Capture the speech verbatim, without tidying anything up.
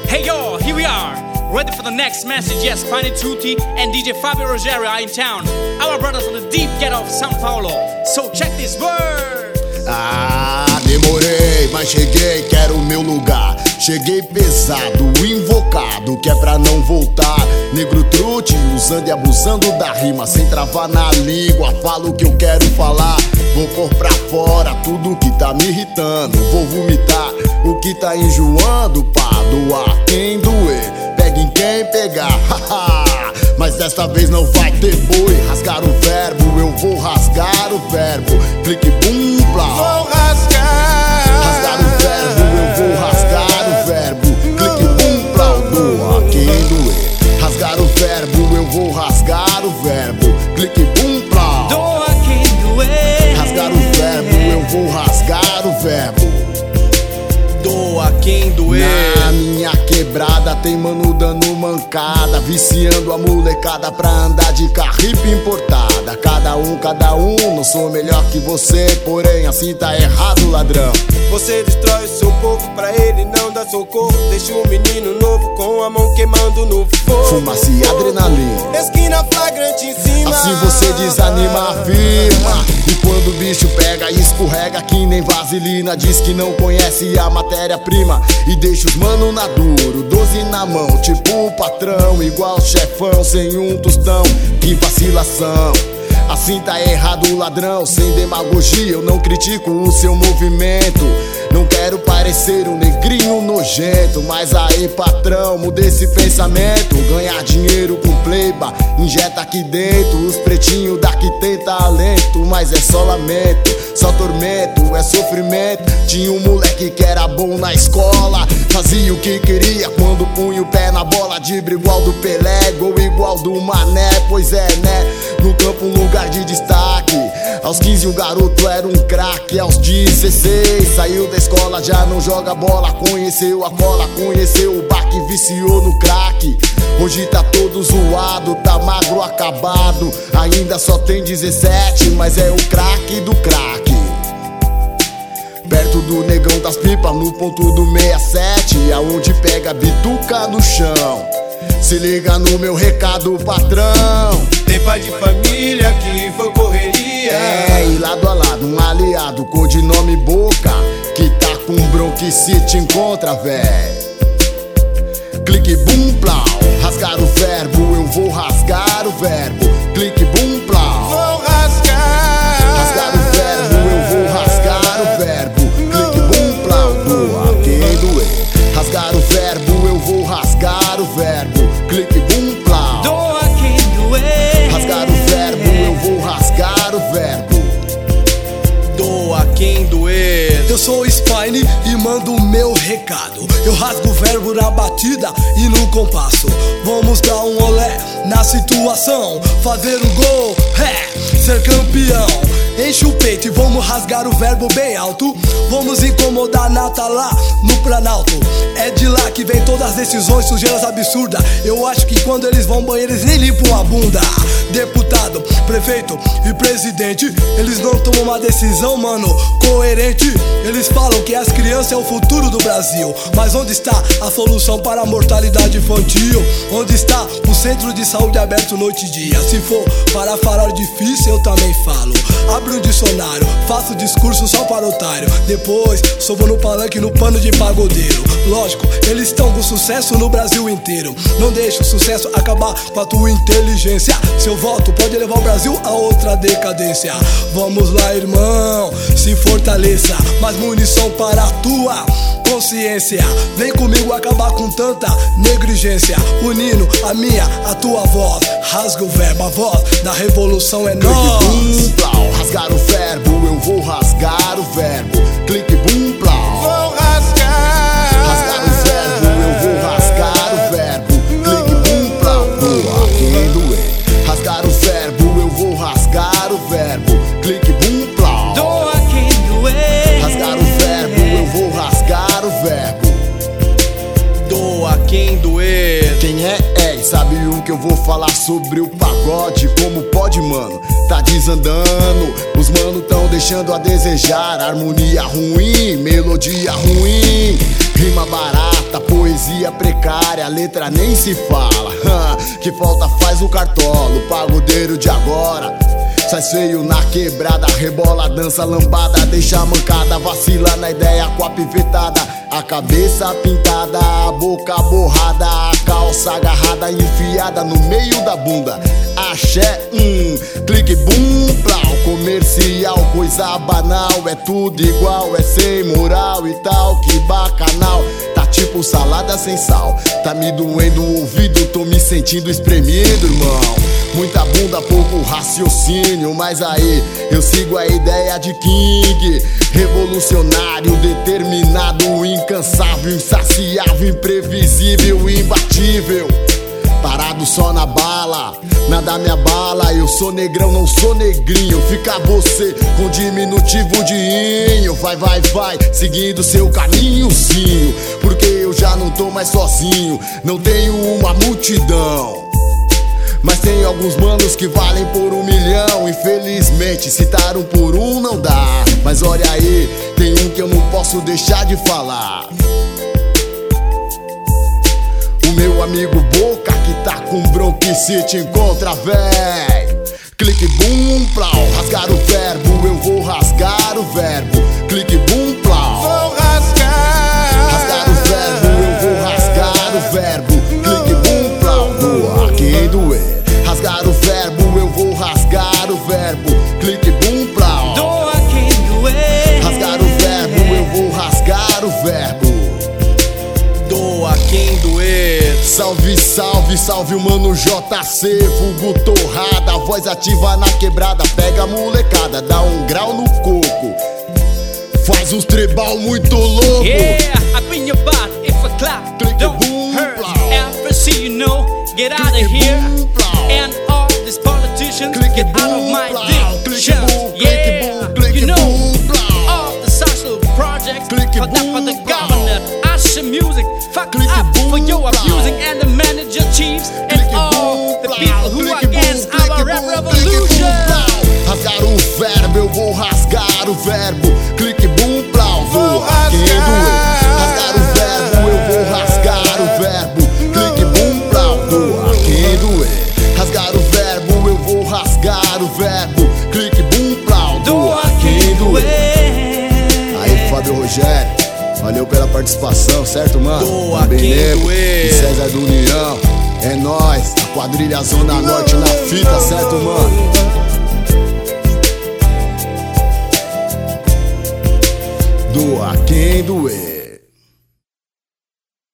Hey yo, here we are, ready for the next message. Yes, Fanny Tutti and D J Fabio Rogério are in town. Our brothers from the deep ghetto of São Paulo. So check this word. Ah, demorei, mas cheguei, quero o meu lugar. Cheguei pesado, invocado, que é pra não voltar. Negro trute, usando e abusando da rima, sem travar na língua, falo o que eu quero falar. Vou pôr pra fora tudo que tá me irritando. Vou vomitar o que tá enjoando, pra doar quem doer, pega em quem pegar, haha. Mas desta vez não vai ter boi. Rasgar o verbo, eu vou rasgar o verbo. Clique bum blá. Vou rasgar. Rasgar o verbo, eu vou rasgar o verbo. Clique bum blá, doa quem doer. Rasgar o verbo, eu vou rasgar o verbo. Clique bum blá. Doa quem doer. Rasgar o verbo, eu vou rasgar o verbo. Doa quem doer. Na minha quebrada tem mano dando mancada, viciando a molecada pra andar de carripa importada. Cada um, cada um, não sou melhor que você, porém assim tá errado, ladrão. Você destrói o seu povo pra ele não dar socorro. Deixa o menino novo com a mão queimando no fogo. Fumaça e adrenalina, esquina flagrante em cima. assim você desanima a firma. E quando o bicho pega e escorrega que nem vaselina, diz que não conhece a matéria-prima e deixa os mano na duro, doze na mão, tipo o patrão, igual chefão sem um tostão. Que vacilação, assim tá errado, ladrão. Sem demagogia, eu não critico o seu movimento. Não quero parecer um negrinho nojento, mas aí, patrão, muda esse pensamento. Ganhar dinheiro com pleiba, injeta aqui dentro. Os pretinhos daqui tem talento, mas é só lamento, só tormento, é sofrimento. Tinha um moleque que era bom na escola, fazia o que queria quando punha o pé na bola. Drible igual do Pelé, gol igual do Mané. Pois é, né? No campo um lugar de destaque. Aos quinze o garoto era um craque. Aos dezesseis saiu da escola, já não joga bola. Conheceu a cola, conheceu o baque, viciou no crack. Hoje tá todo zoado, tá magro, acabado. Ainda só tem dezessete, mas é o craque do crack. Perto do negão das pipas, no ponto do sessenta e sete, aonde pega bituca no chão. Se liga no meu recado, patrão. Tem pai de família que foi correria. É, e lado a lado um aliado, codinome Boca, que tá com bronquicite, encontra, véi. Clique bum plau, rasgar o verbo, eu vou rasgar o verbo. Clique bum plau. Vou rasgar. Rasgar o verbo, eu vou rasgar o verbo. Clique bum plau, doa quem doer. Rasgar o verbo, eu vou rasgar o verbo. Clique bum plau. Doa quem doer. Rasgar o verbo, eu vou rasgar o verbo. Doa quem doer. Eu sou o Spine e mando o meu recado. Eu rasgo o verbo na batida e no compasso. Vamos dar um olé na situação, fazer um gol, é, ser campeão. Enche o peito e vamos rasgar o verbo bem alto. Vamos incomodar a nata lá no Planalto. É de lá que vem todas as decisões, sujeiras absurdas. Eu acho que quando eles vão ao banheiro eles nem limpam a bunda. Deputado, prefeito e presidente, eles não tomam uma decisão, mano, coerente. Eles falam que as crianças é o futuro do Brasil, mas onde está a solução para a mortalidade infantil? Onde está o centro de saúde aberto noite e dia? Se for para falar difícil, eu também falo. Abro um dicionário, faço discurso só para otário. Depois, sobo no palanque no pano de pagodeiro. Lógico, eles estão com sucesso no Brasil inteiro. Não deixa o sucesso acabar com a tua inteligência. Seu voto pode levar o Brasil a outra decadência. Vamos lá, irmão, se fortaleça. Mais munição para a tua consciência. Vem comigo acabar com tanta negligência. Unindo a minha, a tua voz. Rasga o verbo, a voz da revolução é nós. Bum, plau, rasgar o verbo, eu vou rasgar o verbo. Clique bum plau. Vou rasgar. Rasgar o verbo, eu vou rasgar o verbo. Clique bum plau, doa quem doer. Rasgar o verbo, eu vou rasgar o verbo. Clique bum plau. Doa quem doer. Rasgar o verbo, eu vou rasgar o verbo. Doa quem doer. Quem é, é, e sabe o que eu vou falar sobre o pagode? Como pode, mano? Tá desandando, os mano tão deixando a desejar. Harmonia ruim, melodia ruim, rima barata, poesia melodia precária, a letra nem se fala. Que falta faz o cartola, o pagodeiro de agora sai feio na quebrada, rebola, dança lambada, deixa a mancada, vacila na ideia com a pivetada. A cabeça pintada, a boca borrada, a calça agarrada, enfiada no meio da bunda. Axé, hum, clique, bum, plau. Comercial, coisa banal, é tudo igual, é sem moral e tal, que bacanal. Tá tipo salada sem sal, tá me doendo o ouvido, tô me sentindo espremido, irmão. Muita bunda, pouco raciocínio, mas aí eu sigo a ideia de King. Revolucionário, determinado, incansável, insaciável, imprevisível, imbatível. Parado só na bala, nada me abala. Eu sou negrão, não sou negrinho. Fica você com diminutivo de inho. Vai, vai, vai, seguindo seu caminhozinho, porque eu já não tô mais sozinho. Não tenho uma multidão, mas tem alguns manos que valem por um milhão. Infelizmente, citar um por um não dá. Mas olha aí, tem um que eu não posso deixar de falar. O meu amigo Boca, que tá com bronquice, te encontra, véi. Clique, bum, plau. Rasgar o verbo, eu vou rasgar o verbo. Clique, bum, plau. Vou rasgar. Rasgar o verbo, eu vou rasgar o verbo. Clique, bum, plau. Doa quem doer. Rasgar o verbo, eu vou rasgar o verbo. Clique, bum, plau. Doa quem doer. Rasgar o verbo, eu vou rasgar o verbo. Doa quem doer. Salve, salve, salve o mano J C, vulgo torrada, voz ativa na quebrada. Pega a molecada, dá um grau no coco, faz uns tribal muito louco. Yeah, I bring your butt if I clap. Click it, Don't boom, hurt plow. everything you know. Get out Click of it, here. boom, plow. And all these politicians, Click get it, out of boom, my plow. dick. Click it, Shells. boom, click it, Yeah, boom, click you it, know boom, plow. all the social projects Click it, for that for the boom, plow. governor. Asha music, fuck Click it, up for boom, your plow. abusing and the manager chiefs and Click it, all boom, the plow. people who Click are it, boom, against click our it, rap boom, click it, boom, revolution. plow. Rasgar o verbo, eu vou rasgar o verbo. Clique, bum, plau. Vou Doa quem rasgar. doer. Rasgar o verbo, eu vou rasgar o verbo. Clique, bum, plau. Doa quem doer. Rasgar o verbo, eu vou rasgar o verbo. Clique, bum, plau. Doa quem doer. Aí, Fábio Rogério, valeu pela participação, certo, mano? Doa Também quem Nego doer. e César do União. É nóis, a quadrilha Zona Norte na fita, certo, mano? Doa quem doer.